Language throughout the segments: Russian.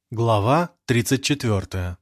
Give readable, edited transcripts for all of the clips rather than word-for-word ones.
Глава 34.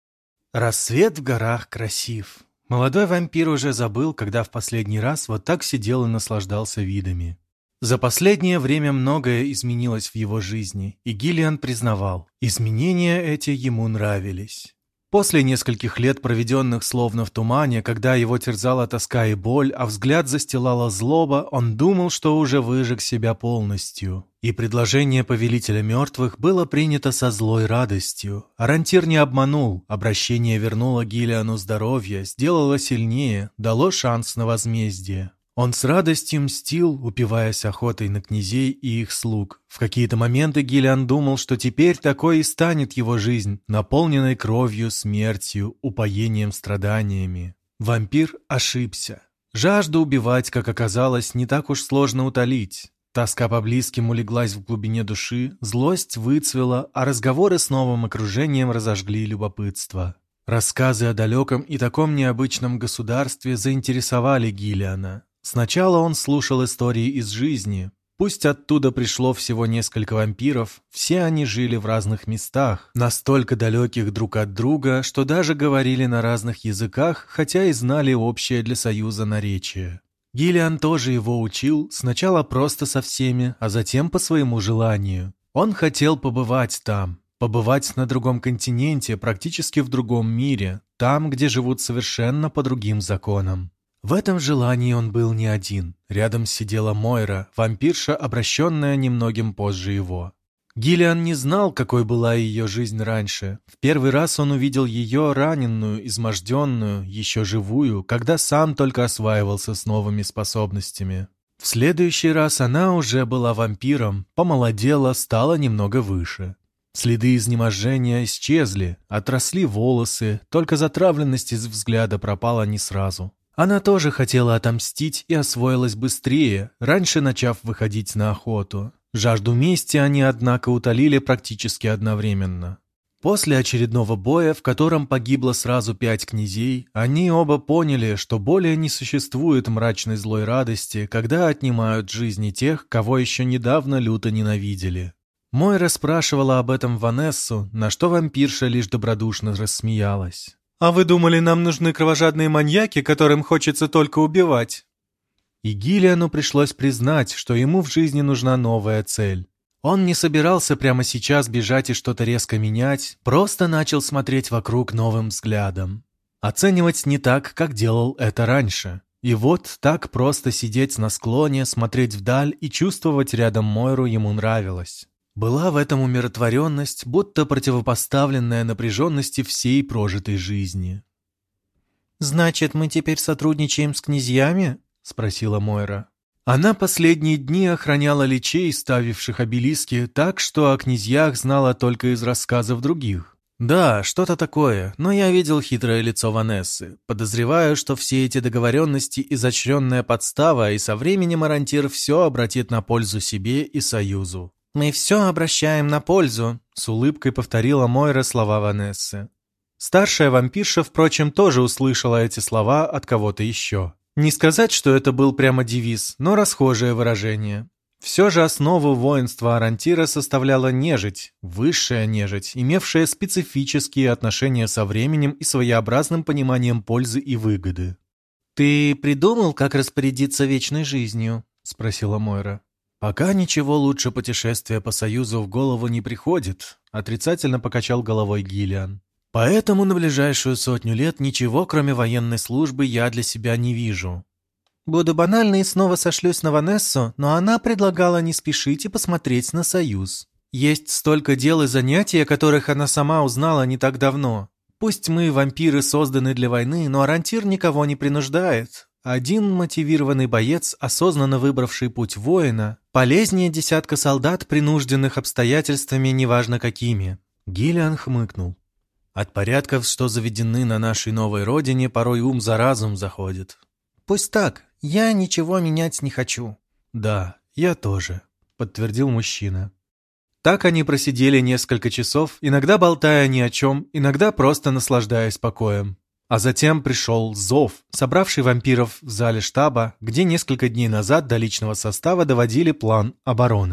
Рассвет в горах красив. Молодой вампир уже забыл, когда в последний раз вот так сидел и наслаждался видами. За последнее время многое изменилось в его жизни, и Гиллиан признавал, изменения эти ему нравились. После нескольких лет, проведенных словно в тумане, когда его терзала тоска и боль, а взгляд застилала злоба, он думал, что уже выжег себя полностью. И предложение повелителя мертвых было принято со злой радостью. Арантир не обманул, обращение вернуло Гиллиану здоровье, сделало сильнее, дало шанс на возмездие. Он с радостью мстил, упиваясь охотой на князей и их слуг. В какие-то моменты Гиллиан думал, что теперь такой и станет его жизнь, наполненной кровью, смертью, упоением, страданиями. Вампир ошибся. Жажду убивать, как оказалось, не так уж сложно утолить. Тоска по близким улеглась в глубине души, злость выцвела, а разговоры с новым окружением разожгли любопытство. Рассказы о далеком и таком необычном государстве заинтересовали Гиллиана. Сначала он слушал истории из жизни. Пусть оттуда пришло всего несколько вампиров, все они жили в разных местах, настолько далеких друг от друга, что даже говорили на разных языках, хотя и знали общее для союза наречие. Гиллиан тоже его учил, сначала просто со всеми, а затем по своему желанию. Он хотел побывать там, побывать на другом континенте, практически в другом мире, там, где живут совершенно по другим законам. В этом желании он был не один. Рядом сидела Мойра, вампирша, обращенная немногим позже его. Гиллиан не знал, какой была ее жизнь раньше. В первый раз он увидел ее раненую, изможденную, еще живую, когда сам только осваивался с новыми способностями. В следующий раз она уже была вампиром, помолодела, стала немного выше. Следы изнеможения исчезли, отросли волосы, только затравленность из взгляда пропала не сразу. Она тоже хотела отомстить и освоилась быстрее, раньше начав выходить на охоту. Жажду мести они, однако, утолили практически одновременно. После очередного боя, в котором погибло сразу 5 князей, они оба поняли, что более не существует мрачной злой радости, когда отнимают жизни тех, кого еще недавно люто ненавидели. Мойра спрашивала об этом Ванессу, на что вампирша лишь добродушно рассмеялась. «А вы думали, нам нужны кровожадные маньяки, которым хочется только убивать?» И Гиллиану пришлось признать, что ему в жизни нужна новая цель. Он не собирался прямо сейчас бежать и что-то резко менять, просто начал смотреть вокруг новым взглядом. Оценивать не так, как делал это раньше. И вот так просто сидеть на склоне, смотреть вдаль и чувствовать рядом Мойру ему нравилось. Была в этом умиротворенность, будто противопоставленная напряженности всей прожитой жизни. «Значит, мы теперь сотрудничаем с князьями?» — спросила Мойра. Она последние дни охраняла личей, ставивших обелиски, так что о князьях знала только из рассказов других. «Да, что-то такое, но я видел хитрое лицо Ванессы. Подозреваю, что все эти договоренности — изощренная подстава, и со временем Арантир все обратит на пользу себе и Союзу». «Мы все обращаем на пользу», — с улыбкой повторила Мойра слова Ванессы. Старшая вампирша, впрочем, тоже услышала эти слова от кого-то еще. Не сказать, что это был прямо девиз, но расхожее выражение. Все же основу воинства Арантира составляла нежить, высшая нежить, имевшая специфические отношения со временем и своеобразным пониманием пользы и выгоды. «Ты придумал, как распорядиться вечной жизнью?» — спросила Мойра. «Пока ничего лучше путешествия по Союзу в голову не приходит», — отрицательно покачал головой Гиллиан. «Поэтому на ближайшую 100 лет ничего, кроме военной службы, я для себя не вижу». «Буду банальной и снова сошлюсь на Ванессу, но она предлагала не спешить и посмотреть на Союз. Есть столько дел и занятий, о которых она сама узнала не так давно. Пусть мы, вампиры, созданы для войны, но Арантир никого не принуждает». Один мотивированный боец, осознанно выбравший путь воина, полезнее десятка солдат, принужденных обстоятельствами, неважно какими. Гиллиан хмыкнул. От порядков, что заведены на нашей новой родине, порой ум за разум заходит. «Пусть так, я ничего менять не хочу». «Да, я тоже», — подтвердил мужчина. Так они просидели несколько часов, иногда болтая ни о чем, иногда просто наслаждаясь покоем. А затем пришел зов, собравший вампиров в зале штаба, где несколько дней назад до личного состава доводили план обороны.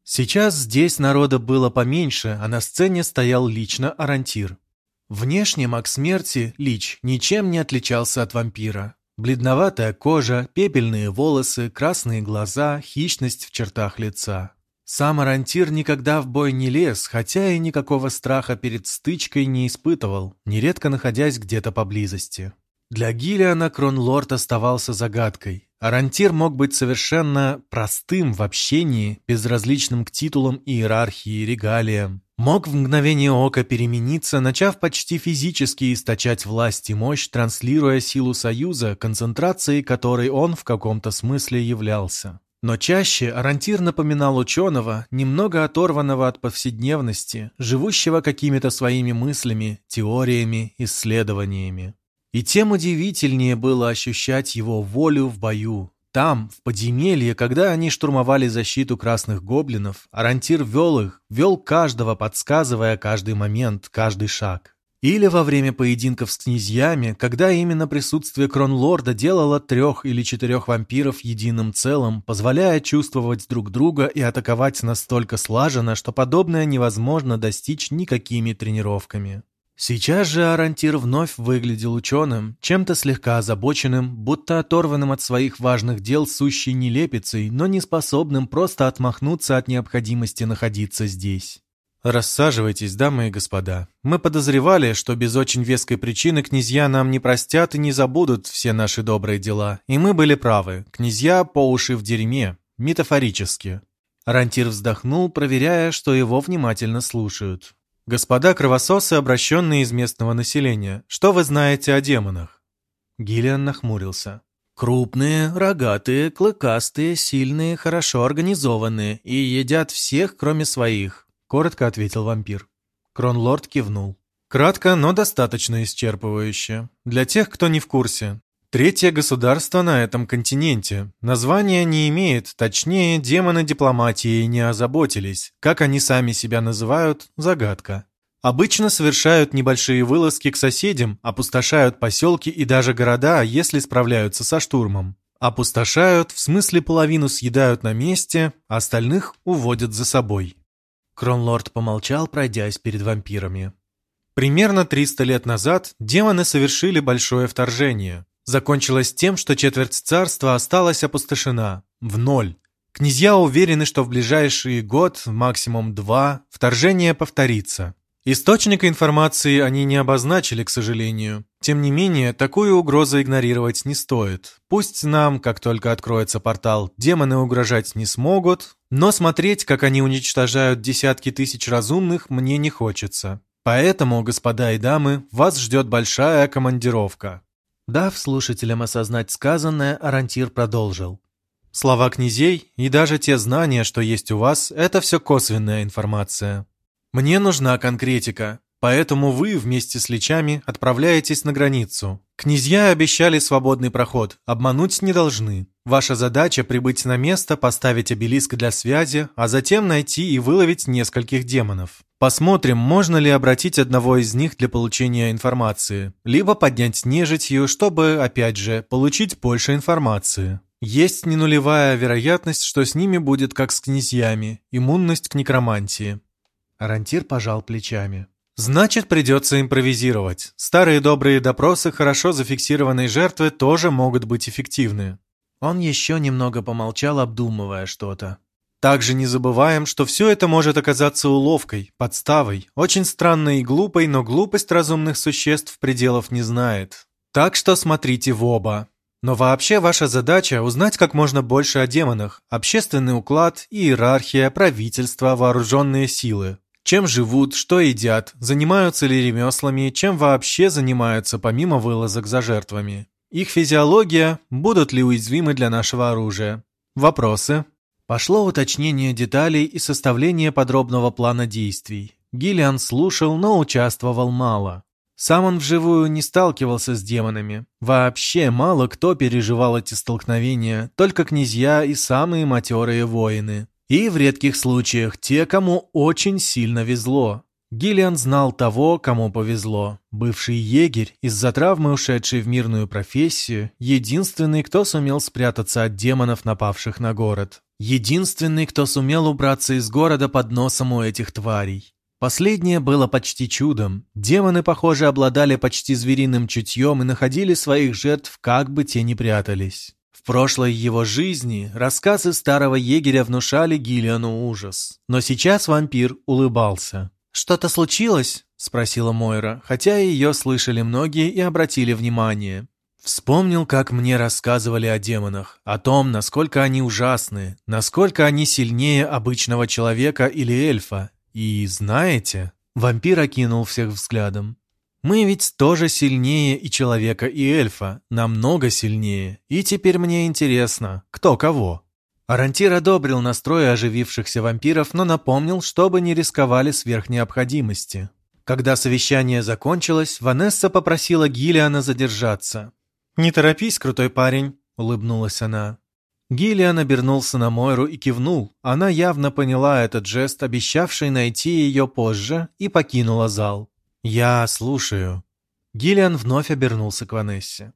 Сейчас здесь народа было поменьше, а на сцене стоял лично Арантир. Внешне маг смерти, Лич, ничем не отличался от вампира. Бледноватая кожа, пепельные волосы, красные глаза, хищность в чертах лица. Сам Арантир никогда в бой не лез, хотя и никакого страха перед стычкой не испытывал, нередко находясь где-то поблизости. Для Гиллиана Кронлорд оставался загадкой. Арантир мог быть совершенно простым в общении, безразличным к титулам, иерархии, регалиям. Мог в мгновение ока перемениться, начав почти физически источать власть и мощь, транслируя силу союза, концентрацией которой он в каком-то смысле являлся. Но чаще Арантир напоминал ученого, немного оторванного от повседневности, живущего какими-то своими мыслями, теориями, исследованиями. И тем удивительнее было ощущать его волю в бою. Там, в подземелье, когда они штурмовали защиту красных гоблинов, Арантир вел их, вел каждого, подсказывая каждый момент, каждый шаг. Или во время поединков с князьями, когда именно присутствие Кронлорда делало 3 или 4 вампиров единым целым, позволяя чувствовать друг друга и атаковать настолько слаженно, что подобное невозможно достичь никакими тренировками. Сейчас же Арантир вновь выглядел ученым, чем-то слегка озабоченным, будто оторванным от своих важных дел сущей нелепицей, но не способным просто отмахнуться от необходимости находиться здесь. «Рассаживайтесь, дамы и господа. Мы подозревали, что без очень веской причины князья нам не простят и не забудут все наши добрые дела. И мы были правы. Князья по уши в дерьме. Метафорически». Арантир вздохнул, проверяя, что его внимательно слушают. «Господа кровососы, обращенные из местного населения, что вы знаете о демонах?» Гиллиан нахмурился. «Крупные, рогатые, клыкастые, сильные, хорошо организованные и едят всех, кроме своих», — коротко ответил вампир. Кронлорд кивнул. «Кратко, но достаточно исчерпывающе. Для тех, кто не в курсе. 3-е государство на этом континенте. Названия не имеет, точнее, демоны дипломатии не озаботились. Как они сами себя называют – загадка. Обычно совершают небольшие вылазки к соседям, опустошают поселки и даже города, если справляются со штурмом. Опустошают, в смысле половину съедают на месте, а остальных уводят за собой». Кронлорд помолчал, пройдясь перед вампирами. Примерно 300 лет назад демоны совершили большое вторжение. Закончилось тем, что четверть царства осталась опустошена, в ноль. Князья уверены, что в ближайший год, максимум 2, вторжение повторится. Источника информации они не обозначили, к сожалению. Тем не менее, такую угрозу игнорировать не стоит. Пусть нам, как только откроется портал, демоны угрожать не смогут, но смотреть, как они уничтожают десятки тысяч разумных, мне не хочется. Поэтому, господа и дамы, вас ждет большая командировка. Дав слушателям осознать сказанное, Арантир продолжил. Слова князей и даже те знания, что есть у вас, это все косвенная информация. Мне нужна конкретика, поэтому вы вместе с личами отправляетесь на границу. Князья обещали свободный проход, обмануть не должны. Ваша задача прибыть на место, поставить обелиск для связи, а затем найти и выловить нескольких демонов. Посмотрим, можно ли обратить одного из них для получения информации, либо поднять нежитью, чтобы, опять же, получить больше информации. Есть ненулевая вероятность, что с ними будет как с князьями, иммунность к некромантии. Арантир пожал плечами. Значит, придется импровизировать. Старые добрые допросы хорошо зафиксированной жертвы тоже могут быть эффективны. Он еще немного помолчал, обдумывая что-то. Также не забываем, что все это может оказаться уловкой, подставой, очень странной и глупой, но глупость разумных существ пределов не знает. Так что смотрите в оба. Но вообще ваша задача – узнать как можно больше о демонах, общественный уклад, иерархия, правительство, вооруженные силы. Чем живут, что едят, занимаются ли ремеслами, чем вообще занимаются помимо вылазок за жертвами. Их физиология, будут ли уязвимы для нашего оружия. Вопросы? Пошло уточнение деталей и составление подробного плана действий. Гиллиан слушал, но участвовал мало. Сам он вживую не сталкивался с демонами. Вообще мало кто переживал эти столкновения, только князья и самые матерые воины. И в редких случаях те, кому очень сильно везло. Гиллиан знал того, кому повезло. Бывший егерь, из-за травмы ушедший в мирную профессию, единственный, кто сумел спрятаться от демонов, напавших на город. Единственный, кто сумел убраться из города под носом у этих тварей. Последнее было почти чудом. Демоны, похоже, обладали почти звериным чутьем и находили своих жертв, как бы те ни прятались. В прошлой его жизни рассказы старого егеря внушали Гиллиану ужас. Но сейчас вампир улыбался. «Что-то случилось?» — спросила Мойра, хотя ее слышали многие и обратили внимание. Вспомнил, как мне рассказывали о демонах, о том, насколько они ужасны, насколько они сильнее обычного человека или эльфа. И знаете, вампир окинул всех взглядом. Мы ведь тоже сильнее и человека, и эльфа, намного сильнее. И теперь мне интересно, кто кого. Арантир одобрил настрой оживившихся вампиров, но напомнил, чтобы не рисковали сверх необходимости. Когда совещание закончилось, Ванесса попросила Гиллиана задержаться. «Не торопись, крутой парень», — улыбнулась она. Гиллиан обернулся на Мойру и кивнул. Она явно поняла этот жест, обещавший найти ее позже, и покинула зал. «Я слушаю». Гиллиан вновь обернулся к Ванессе.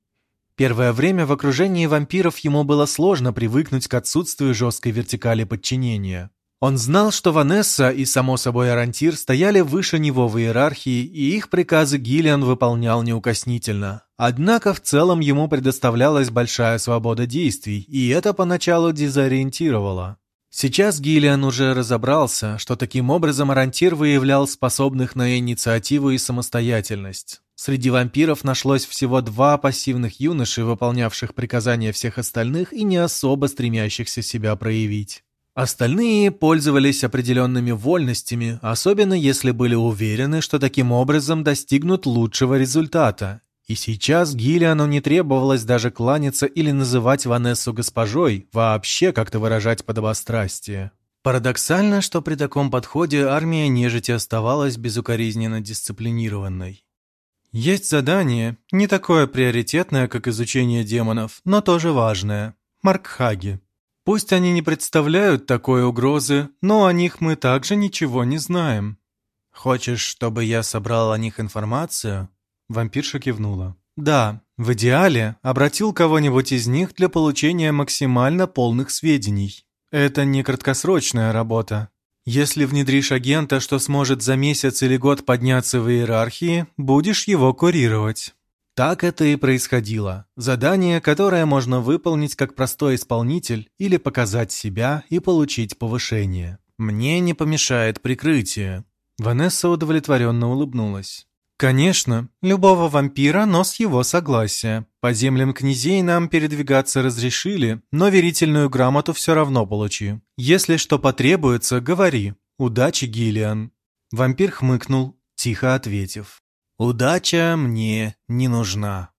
Первое время в окружении вампиров ему было сложно привыкнуть к отсутствию жесткой вертикали подчинения. Он знал, что Ванесса и, само собой, Арантир стояли выше него в иерархии, и их приказы Гиллиан выполнял неукоснительно. Однако в целом ему предоставлялась большая свобода действий, и это поначалу дезориентировало. Сейчас Гиллиан уже разобрался, что таким образом Арантир выявлял способных на инициативу и самостоятельность. Среди вампиров нашлось всего 2 пассивных юноши, выполнявших приказания всех остальных и не особо стремящихся себя проявить. Остальные пользовались определенными вольностями, особенно если были уверены, что таким образом достигнут лучшего результата. И сейчас Гиллиану не требовалось даже кланяться или называть Ванессу госпожой, вообще как-то выражать подобострастие. Парадоксально, что при таком подходе армия нежити оставалась безукоризненно дисциплинированной. Есть задание, не такое приоритетное, как изучение демонов, но тоже важное. Маркхаги. Пусть они не представляют такой угрозы, но о них мы также ничего не знаем. Хочешь, чтобы я собрал о них информацию? Вампирша кивнула. Да, в идеале обратил кого-нибудь из них для получения максимально полных сведений. Это не краткосрочная работа. Если внедришь агента, что сможет за месяц или год подняться в иерархии, будешь его курировать. Так это и происходило. Задание, которое можно выполнить как простой исполнитель или показать себя и получить повышение. Мне не помешает прикрытие. Ванесса удовлетворенно улыбнулась. Конечно, любого вампира, но с его согласия. По землям князей нам передвигаться разрешили, но верительную грамоту все равно получи. Если что потребуется, говори. Удачи, Гиллиан. Вампир хмыкнул, тихо ответив. Удача мне не нужна.